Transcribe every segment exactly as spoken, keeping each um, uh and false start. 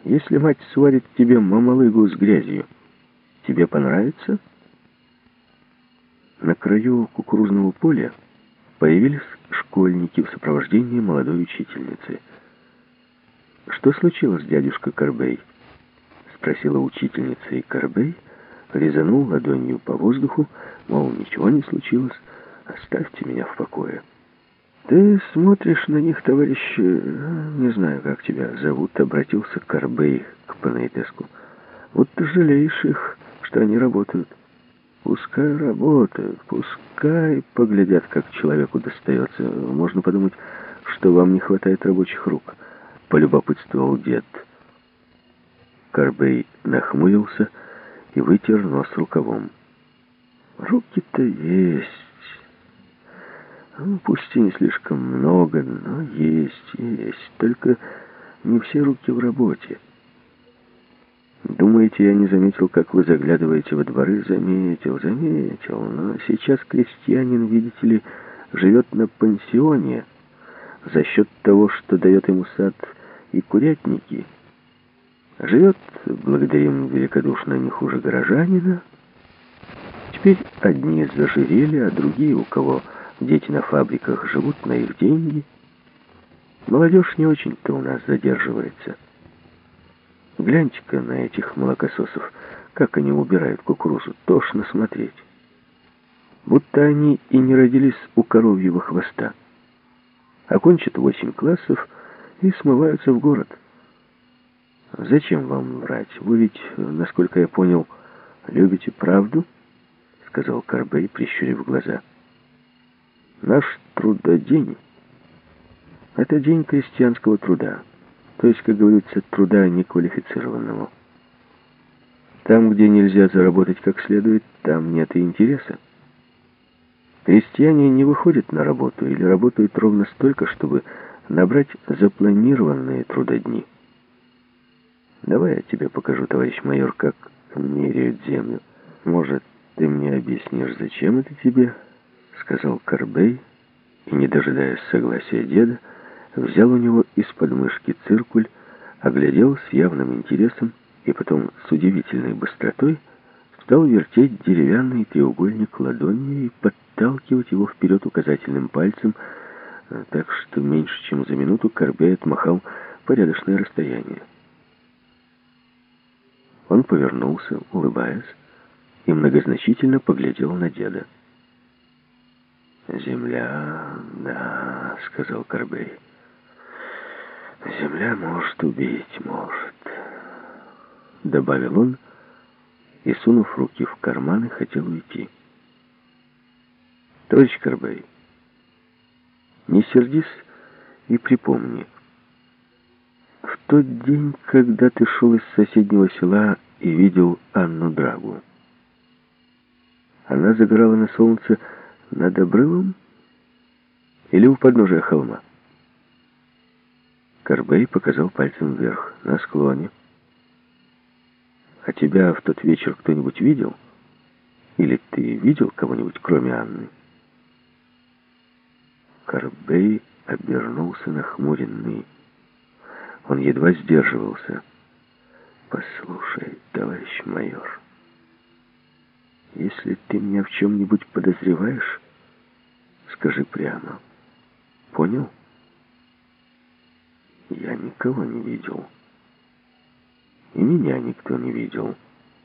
Если мать сварит тебе мамалыгу с грязью, тебе понравится?» На краю кукурузного поля появились школьники в сопровождении молодой учительницы. «Что случилось, дядюшка Корбей?» — спросила учительница, и Корбей резанул ладонью по воздуху, мол, ничего не случилось, оставьте меня в покое. «Ты смотришь на них, товарищ, не знаю, как тебя зовут», — обратился Корбей к Панейтеску. «Вот ты жалеешь их, что они работают». «Пускай работают, пускай поглядят, как человеку достается. Можно подумать, что вам не хватает рабочих рук», — полюбопытствовал дед. Корбей нахмурился и вытер нос рукавом. «Руки-то есть. Ну, пусть и не слишком много, но есть, есть. Только не все руки в работе. Думаете, я не заметил, как вы заглядываете во дворы? Заметил, заметил. Но сейчас крестьянин, видите ли, живет на пансионе за счет того, что дает ему сад и курятники. Живет, благодарим великодушно, не хуже горожанина. Теперь одни зажирели, а другие, у кого дети на фабриках, живут на их деньги. Молодежь не очень-то у нас задерживается. Гляньте-ка на этих молокососов, как они убирают кукурузу. Тошно смотреть. Будто они и не родились у коровьего хвоста. Окончат восемь классов и смываются в город. «Зачем вам врать? Вы ведь, насколько я понял, любите правду?» — сказал Корбей, прищурив глаза. «Наш трудодень — это день крестьянского труда». То есть, как говорится, труда неквалифицированного. Там, где нельзя заработать как следует, там нет и интереса. Крестьяне не выходят на работу или работают ровно столько, чтобы набрать запланированные трудодни. Давай я тебе покажу, товарищ майор, как меряют землю. Может, ты мне объяснишь, зачем это тебе?» — сказал Корбей, и, не дожидаясь согласия деда, взял у него из подмышки циркуль, оглядел с явным интересом и потом с удивительной быстротой стал вертеть деревянный треугольник ладонью и подталкивать его вперед указательным пальцем, так что меньше чем за минуту Корбей отмахал порядочное расстояние. Он повернулся, улыбаясь, и многозначительно поглядел на деда. «Земля, да», — сказал Корбей. «Земля может убить, может», — добавил он, и, сунув руки в карманы, хотел уйти. «Товарищ Корбей, не сердись и припомни. В тот день, когда ты шел из соседнего села и видел Анну Драгу, она загорала на солнце над обрывом или у подножия холма?» Корбей показал пальцем вверх, на склоне. «А тебя в тот вечер кто-нибудь видел? Или ты видел кого-нибудь, кроме Анны?» Корбей обернулся нахмуренный. Он едва сдерживался. «Послушай, товарищ майор, если ты меня в чем-нибудь подозреваешь, скажи прямо. Понял? Я никого не видел. И меня никто не видел.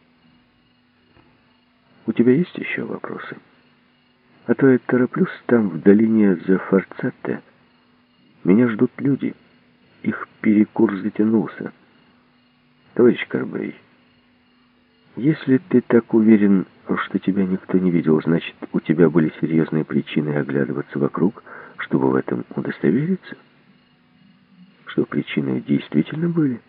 У тебя есть еще вопросы? А то я тороплюсь там, в долине за Форцатте. Меня ждут люди. Их перекур затянулся. Товарищ Корбей, если ты так уверен, что тебя никто не видел, значит, у тебя были серьезные причины оглядываться вокруг, чтобы в этом удостовериться? Что причины действительно были?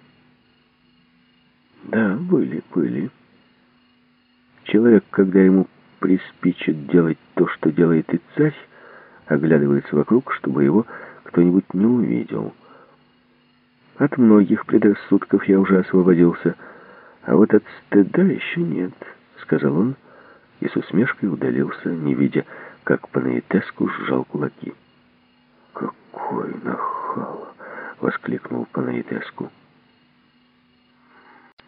Да, были, были. Человек, когда ему приспичит делать то, что делает и царь, оглядывается вокруг, чтобы его кто-нибудь не увидел. От многих предрассудков я уже освободился, а вот от стыда еще нет, — сказал он, и с усмешкой удалился, не видя, как Панейтеску сжал кулаки. «Какой нахал!» — воскликнул Панейтеску.